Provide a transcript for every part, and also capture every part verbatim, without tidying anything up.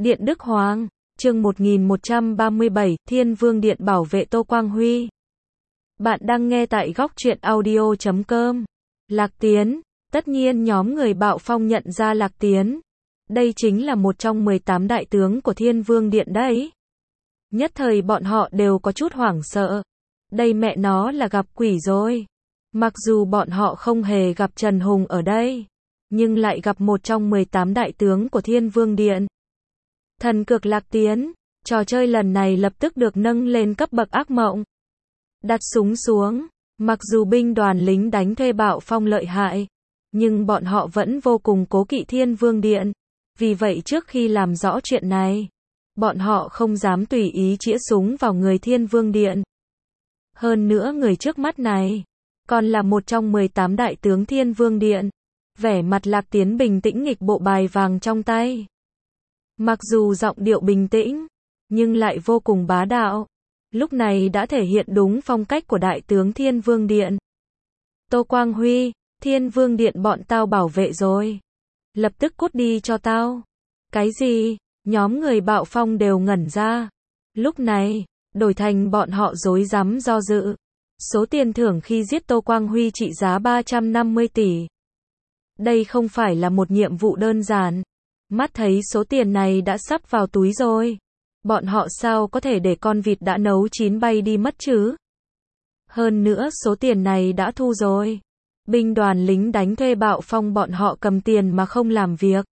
Điện Đức Hoàng, chương một nghìn một trăm ba mươi bảy, Thiên Vương Điện bảo vệ Tô Quang Huy. Bạn đang nghe tại góc truyện audio chấm com. Lạc Tiến, tất nhiên nhóm người Bạo Phong nhận ra Lạc Tiến. Đây chính là một trong mười tám đại tướng của Thiên Vương Điện đấy. Nhất thời bọn họ đều có chút hoảng sợ. Đây mẹ nó là gặp quỷ rồi. Mặc dù bọn họ không hề gặp Trần Hùng ở đây, nhưng lại gặp một trong mười tám đại tướng của Thiên Vương Điện. Thần cực Lạc Tiến, trò chơi lần này lập tức được nâng lên cấp bậc ác mộng. Đặt súng xuống, mặc dù binh đoàn lính đánh thuê Bạo Phong lợi hại, nhưng bọn họ vẫn vô cùng cố kỵ Thiên Vương Điện. Vì vậy trước khi làm rõ chuyện này, bọn họ không dám tùy ý chĩa súng vào người Thiên Vương Điện. Hơn nữa người trước mắt này, còn là một trong mười tám đại tướng Thiên Vương Điện. Vẻ mặt Lạc Tiến bình tĩnh nghịch bộ bài vàng trong tay. Mặc dù giọng điệu bình tĩnh, nhưng lại vô cùng bá đạo. Lúc này đã thể hiện đúng phong cách của đại tướng Thiên Vương Điện. Tô Quang Huy, Thiên Vương Điện bọn tao bảo vệ rồi. Lập tức cút đi cho tao. Cái gì? Nhóm người Bạo Phong đều ngẩn ra. Lúc này, đổi thành bọn họ rối rắm do dự. Số tiền thưởng khi giết Tô Quang Huy trị giá ba trăm năm mươi tỷ. Đây không phải là một nhiệm vụ đơn giản. Mắt thấy số tiền này đã sắp vào túi rồi. Bọn họ sao có thể để con vịt đã nấu chín bay đi mất chứ? Hơn nữa số tiền này đã thu rồi. Binh đoàn lính đánh thuê Bạo Phong bọn họ cầm tiền mà không làm việc.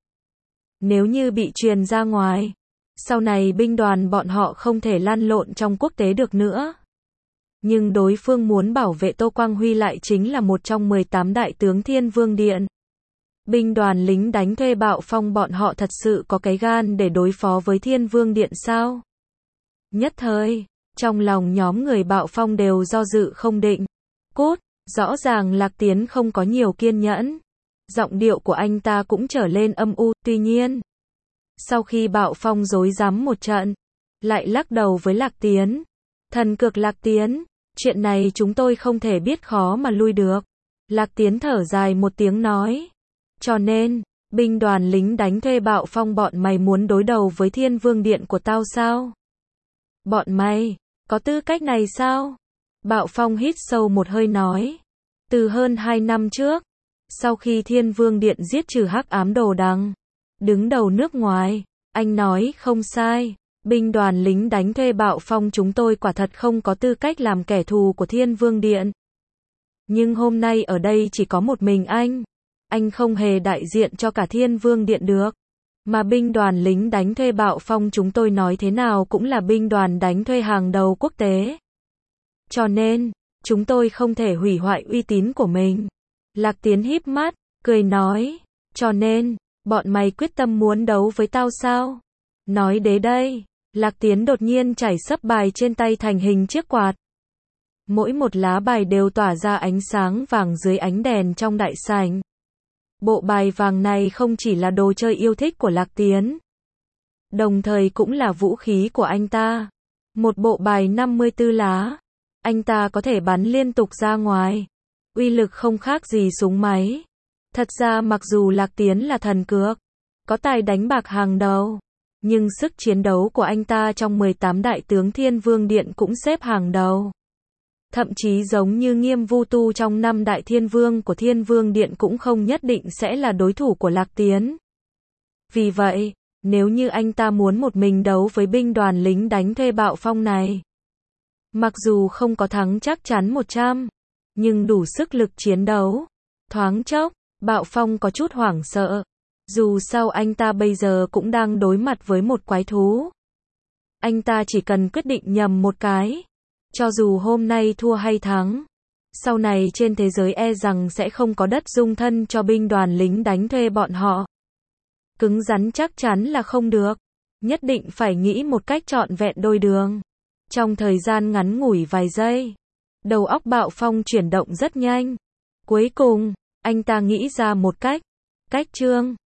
Nếu như bị truyền ra ngoài, sau này binh đoàn bọn họ không thể lăn lộn trong quốc tế được nữa. Nhưng đối phương muốn bảo vệ Tô Quang Huy lại chính là một trong mười tám đại tướng Thiên Vương Điện. Binh đoàn lính đánh thuê Bạo Phong bọn họ thật sự có cái gan để đối phó với Thiên Vương Điện sao? Nhất thời, trong lòng nhóm người Bạo Phong đều do dự không định. Cốt, rõ ràng Lạc Tiến không có nhiều kiên nhẫn. Giọng điệu của anh ta cũng trở lên âm u, tuy nhiên. Sau khi Bạo Phong rối rắm một trận, lại lắc đầu với Lạc Tiến. Thần cực Lạc Tiến, chuyện này chúng tôi không thể biết khó mà lui được. Lạc Tiến thở dài một tiếng nói. Cho nên, binh đoàn lính đánh thuê Bạo Phong bọn mày muốn đối đầu với Thiên Vương Điện của tao sao? Bọn mày, có tư cách này sao? Bạo Phong hít sâu một hơi nói. Từ hơn hai năm trước, sau khi Thiên Vương Điện giết trừ hắc ám đồ đằng, đứng đầu nước ngoài, anh nói không sai, binh đoàn lính đánh thuê Bạo Phong chúng tôi quả thật không có tư cách làm kẻ thù của Thiên Vương Điện. Nhưng hôm nay ở đây chỉ có một mình anh. Anh không hề đại diện cho cả Thiên Vương Điện được. Mà binh đoàn lính đánh thuê Bạo Phong chúng tôi nói thế nào cũng là binh đoàn đánh thuê hàng đầu quốc tế. Cho nên, chúng tôi không thể hủy hoại uy tín của mình. Lạc Tiến híp mắt, cười nói. Cho nên, bọn mày quyết tâm muốn đấu với tao sao? Nói đến đây, Lạc Tiến đột nhiên chảy sấp bài trên tay thành hình chiếc quạt. Mỗi một lá bài đều tỏa ra ánh sáng vàng dưới ánh đèn trong đại sảnh. Bộ bài vàng này không chỉ là đồ chơi yêu thích của Lạc Tiến, đồng thời cũng là vũ khí của anh ta. Một bộ bài năm mươi tư lá, anh ta có thể bắn liên tục ra ngoài. Uy lực không khác gì súng máy. Thật ra mặc dù Lạc Tiến là thần cược, có tài đánh bạc hàng đầu, nhưng sức chiến đấu của anh ta trong mười tám đại tướng Thiên Vương Điện cũng xếp hàng đầu. Thậm chí giống như Nghiêm Vu Tu trong năm đại thiên vương của Thiên Vương Điện cũng không nhất định sẽ là đối thủ của Lạc Tiến. Vì vậy, nếu như anh ta muốn một mình đấu với binh đoàn lính đánh thuê Bạo Phong này, mặc dù không có thắng chắc chắn một trăm, nhưng đủ sức lực chiến đấu. Thoáng chốc, Bạo Phong có chút hoảng sợ. Dù sao anh ta bây giờ cũng đang đối mặt với một quái thú. Anh ta chỉ cần quyết định nhầm một cái. Cho dù hôm nay thua hay thắng, sau này trên thế giới e rằng sẽ không có đất dung thân cho binh đoàn lính đánh thuê bọn họ. Cứng rắn chắc chắn là không được. Nhất định phải nghĩ một cách trọn vẹn đôi đường. Trong thời gian ngắn ngủi vài giây, đầu óc Bạo Phong chuyển động rất nhanh. Cuối cùng, anh ta nghĩ ra một cách. Cách chương.